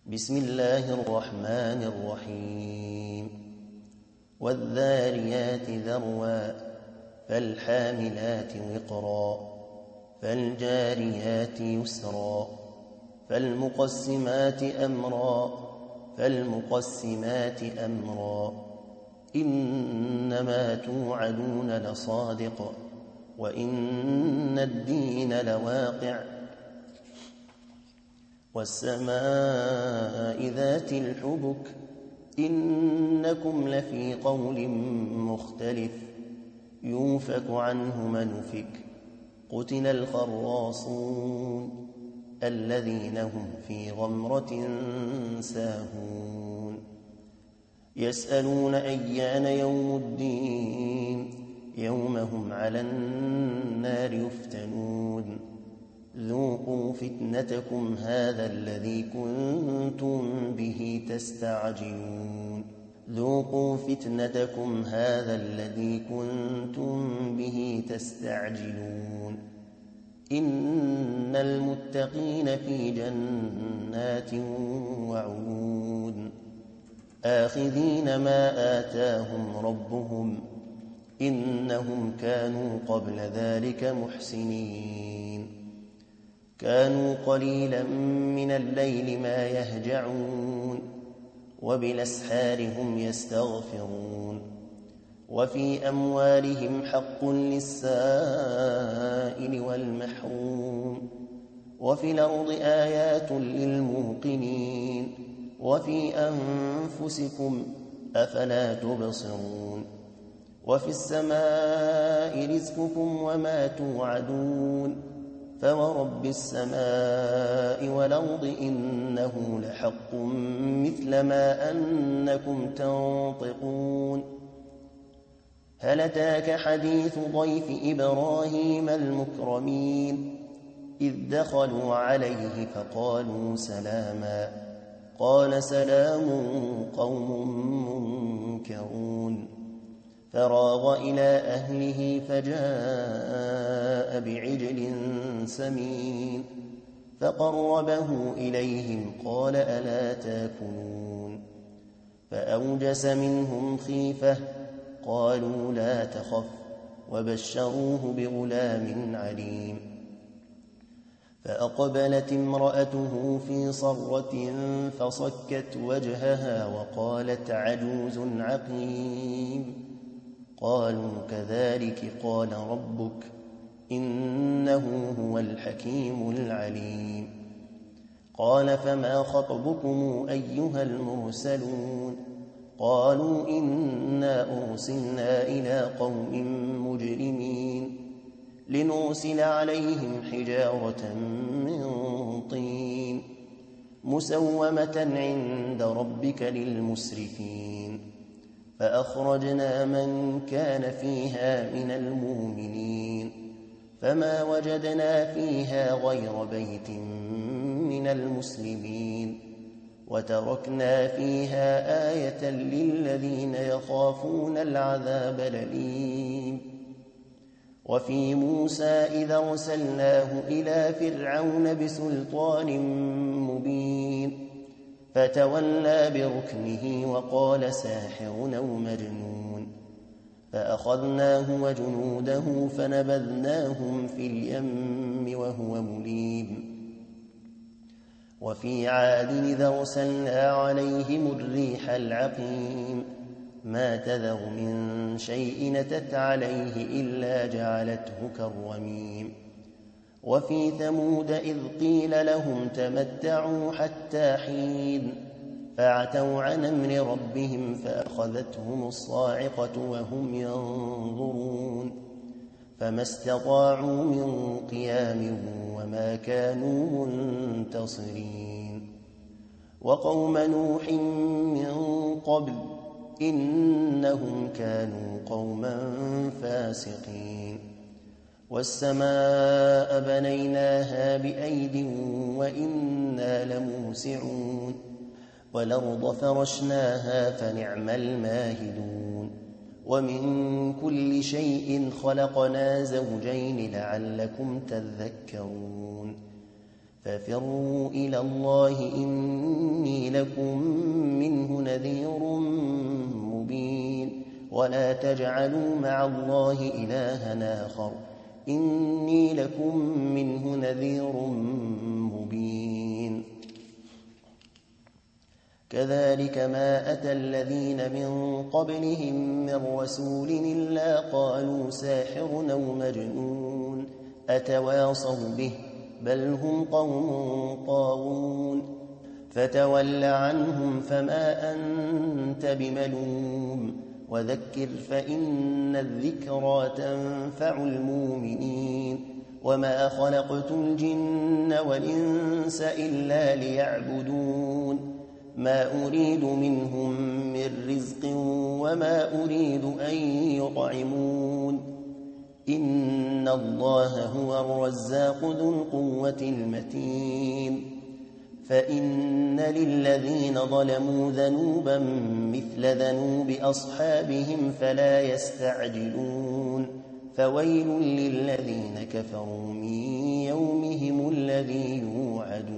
بسم الله الرحمن الرحيم والذاريات ذروا فالحاملات وقرا فالجاريات يسرا فالمقسمات أمرا إنما توعدون لصادق وإن الدين لواقع والسماء ذات الحبك إنكم لفي قول مختلف يوفك عنه من أفك قتل الخراصون الذين هم في غمرة ساهون يسألون أيان يوم الدين يوم هم على النار يفتنون ذوقوا فتنتكم هذا الذي كنتم به تستعجلون إن المتقين في جنات وعيون آخذين ما آتاهم ربهم إنهم كانوا قبل ذلك محسنين كانوا قليلا من الليل ما يهجعون وبالأسحار هم يستغفرون وفي أموالهم حق للسائل والمحروم وفي الأرض آيات للموقنين وفي أنفسكم أفلا تبصرون وفي السماء رزقكم وما توعدون فورب السماء والأرض إنه لحق مثل ما أنكم تنطقون هل أتاك حديث ضيف إبراهيم المكرمين إذ دخلوا عليه فقالوا سلاما قال سلام قوم منكرون فراغ إلى أهله فجاء بعجل سمين فقربه إليهم قال ألا تاكلون فأوجس منهم خيفة قالوا لا تخف وبشروه بغلام عليم فأقبلت امرأته في صرة فصكت وجهها وقالت عجوز عقيم قالوا كذلك قال ربك إنه هو الحكيم العليم قال فما خطبكم أيها المرسلون قالوا إنا أرسلنا إلى قوم مجرمين لنرسل عليهم حجارة من طين مسومة عند ربك للمسرفين فأخرجنا من كان فيها من المؤمنين فما وجدنا فيها غير بيت من المسلمين وتركنا فيها آية للذين يخافون العذاب الأليم وفي موسى إذا أرسلناه إلى فرعون بسلطان مبين فتولى بركنه وقال ساحر أو مجنون فأخذناه وجنوده فنبذناهم في اليم وهو مليم وفي عاد إذا أرسلنا عليهم الريح العقيم ما تذر من شيء أتت عليه إلا جعلته كالرميم وفي ثمود إذ قيل لهم تمتعوا حتى حين فعتوا عن أمر ربهم فأخذتهم الصاعقة وهم ينظرون فما استطاعوا من قيام وما كانوا منتصرين وقوم نوح من قبل إنهم كانوا قوما فاسقين والسماء بنيناها بأيد وإنا لموسعون والأرض فرشناها فنعم الماهدون ومن كل شيء خلقنا زوجين لعلكم تذكرون ففروا إلى الله إني لكم منه نذير مبين ولا تجعلوا مع الله إلها آخر إني لكم منه نذير مبين كذلك ما أتى الذين من قبلهم من رسول إلا قالوا ساحر أو مجنون أتواصوا به بل هم قوم طاغون فتول عنهم فما أنت بملوم وذكر فإن الذكرى تنفع المؤمنين وما خلقت الجن والإنس إلا ليعبدون ما أريد منهم من رزق وما أريد أن يطعمون إن الله هو الرزاق ذو القوة المتين فإن للذين ظلموا ذنوبا مثل ذنوب أصحابهم فلا يستعجلون فويل للذين كفروا من يومهم الذي يوعدون